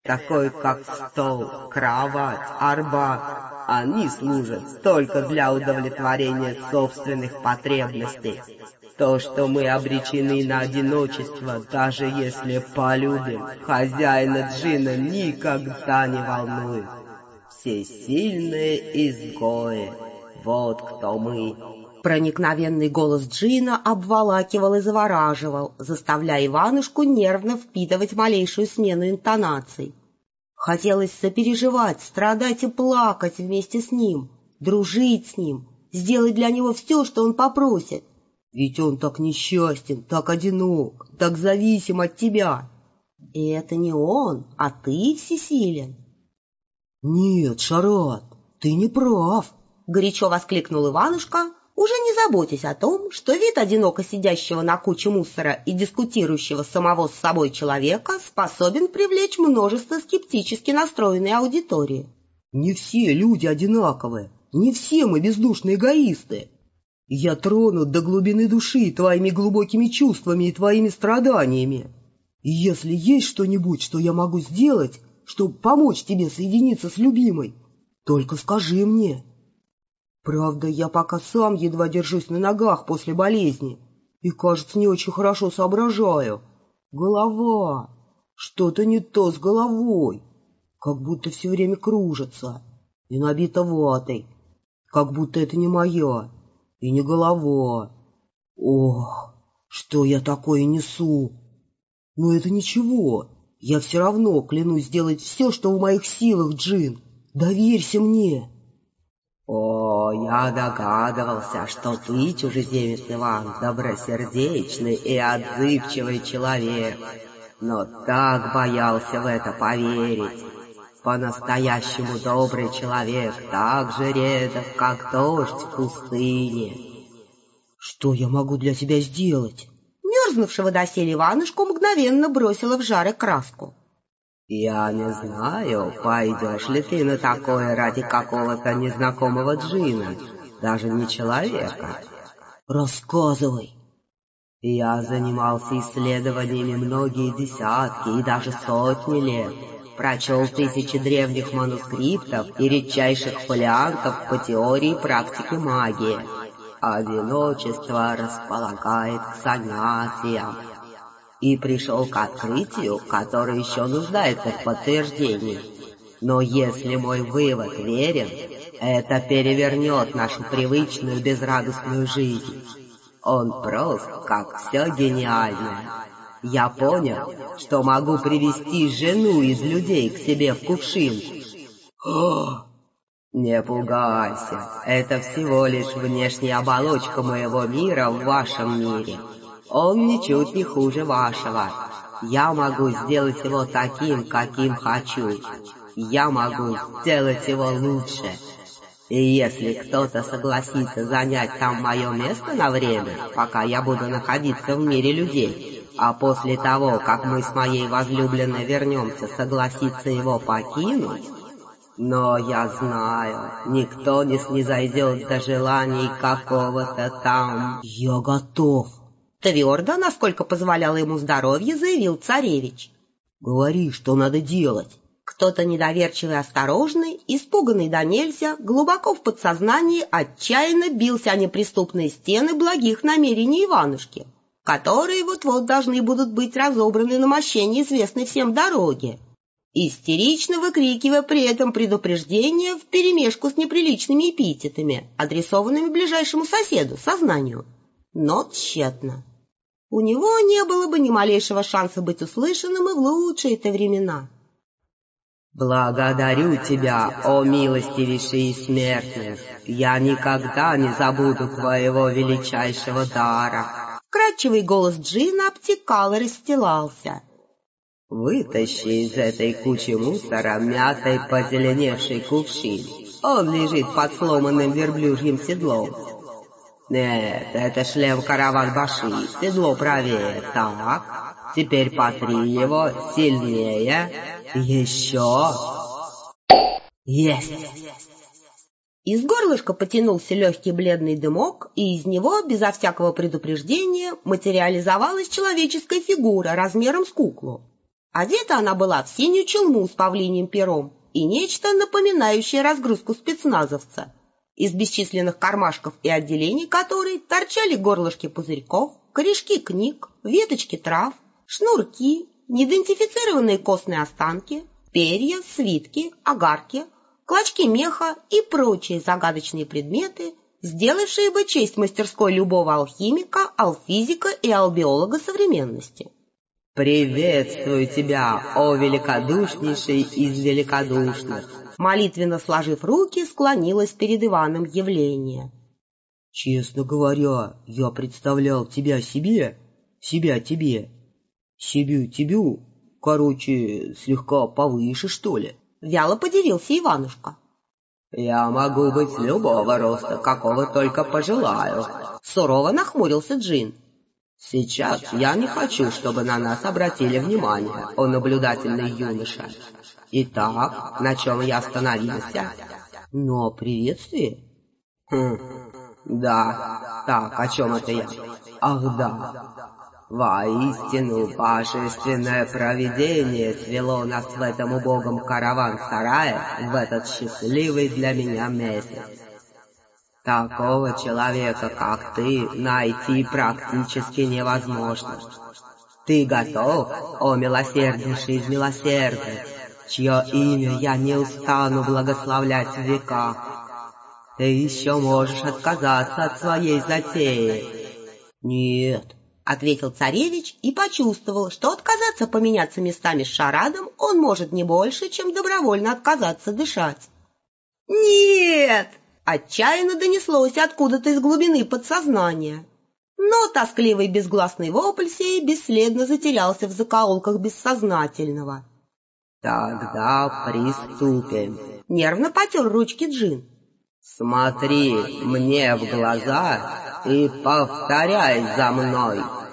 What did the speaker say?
такой как стол, кровать, арба. Они служат только для удовлетворения собственных потребностей. То, что мы обречены на одиночество, даже если полюбим, хозяина джина никогда не волнует. Всесильные изгои, вот кто мы. Проникновенный голос джина обволакивал и завораживал, заставляя Иванушку нервно впитывать малейшую смену интонаций. Хотелось сопереживать, страдать и плакать вместе с ним, дружить с ним, сделать для него все, что он попросит. Ведь он так несчастен, так одинок, так зависим от тебя. И это не он, а ты всесилен. — Нет, Шарат, ты не прав, — горячо воскликнул Иванушка, уже не заботясь о том, что вид одиноко сидящего на куче мусора и дискутирующего самого с собой человека способен привлечь множество скептически настроенной аудитории. Не все люди одинаковые, не все мы бездушные эгоисты. Я тронут до глубины души твоими глубокими чувствами и твоими страданиями. И если есть что-нибудь, что я могу сделать, чтобы помочь тебе соединиться с любимой, только скажи мне. Правда, я пока сам едва держусь на ногах после болезни и, кажется, не очень хорошо соображаю. Голова. Что-то не то с головой. Как будто все время кружится и набита ватой. Как будто это не моя и не голова. Ох, что я такое несу! Но это ничего. Я все равно клянусь сделать все, что в моих силах, Джин. Доверься мне. О, я догадывался, что ты, чужеземец Иван, добросердечный и отзывчивый человек, но так боялся в это поверить. По-настоящему добрый человек так же редок, как дождь в пустыне. Что я могу для тебя сделать? Мерзнувшего доселе Иванушку мгновенно бросила в жар и краску. Я не знаю, пойдешь ли ты на такое ради какого-то незнакомого джина, даже не человека. Рассказывай. Я занимался исследованиями многие десятки и даже сотни лет, прочел тысячи древних манускриптов и редчайших фолиантов по теории и практике магии. Одиночество располагает к занятиям. И пришел к открытию, которое еще нуждается в подтверждении. Но если мой вывод верен, это перевернет нашу привычную безрадостную жизнь. Он прост, как все гениальное. Я понял, что могу привести жену из людей к себе в кувшинку. Не пугайся, это всего лишь внешняя оболочка моего мира в вашем мире. Он ничуть не хуже вашего. Я могу сделать его таким, каким хочу. Я могу сделать его лучше. И если кто-то согласится занять там мое место на время, пока я буду находиться в мире людей, а после того, как мы с моей возлюбленной вернемся, согласится его покинуть, но я знаю, никто не снизойдет до желаний какого-то там. Я готов. Твердо, насколько позволяло ему здоровье, заявил царевич. Говори, что надо делать. Кто-то недоверчивый и осторожный, испуганный до нельзя, глубоко в подсознании отчаянно бился о неприступные стены благих намерений Иванушки, которые вот-вот должны будут быть разобраны на мощении известной всем дороги, истерично выкрикивая при этом предупреждение вперемешку с неприличными эпитетами, адресованными ближайшему соседу, сознанию. Но тщетно. У него не было бы ни малейшего шанса быть услышанным и в лучшие-то времена. «Благодарю тебя, о милостивейший из смертных! Я никогда не забуду твоего величайшего дара!» Вкрадчивый голос джина обтекал и расстилался. «Вытащи из этой кучи мусора мятый позеленевший кувшин. Он лежит под сломанным верблюжьим седлом. Нет, это шлем Караван-Баши, седло правее. Так, теперь потри его сильнее. Еще. Есть!» Из горлышка потянулся легкий бледный дымок, и из него, безо всякого предупреждения, материализовалась человеческая фигура размером с куклу. Одета она была в синюю челму с павлиньим пером и нечто напоминающее разгрузку спецназовца, из бесчисленных кармашков и отделений которой торчали горлышки пузырьков, корешки книг, веточки трав, шнурки, неидентифицированные костные останки, перья, свитки, огарки, клочки меха и прочие загадочные предметы, сделавшие бы честь мастерской любого алхимика, алфизика и албиолога современности. «Приветствую тебя, о великодушнейший из великодушных!» Молитвенно сложив руки, склонилась перед Иваном явление. «Честно говоря, я представлял тебя себе, себя тебе, себе-тебю, короче, слегка повыше, что ли?» Вяло подивился Иванушка. «Я могу быть любого роста, какого только пожелаю», — сурово нахмурился Джин. «Сейчас я не хочу, чтобы на нас обратили внимание, о наблюдательный юноша. Итак, на чем я остановился?» «Но приветствие?» Да, так, о чем это я? Ах, да. Воистину, божественное провидение свело нас в этом убогом караван-сарае в этот счастливый для меня месяц. Такого человека, как ты, найти практически невозможно. Ты готов, о милосерднейший из милосердных, чье имя я не устану благословлять в веках? Ты еще можешь отказаться от своей затеи. «Нет», — ответил царевич и почувствовал, что отказаться поменяться местами с Шарадом он может не больше, чем добровольно отказаться дышать. «Нет!» — отчаянно донеслось откуда-то из глубины подсознания. Но тоскливый безгласный вопль сей бесследно затерялся в закоулках бессознательного. «Тогда приступим», — нервно потер ручки Джин. «Смотри мне в глаза и повторяй за мной».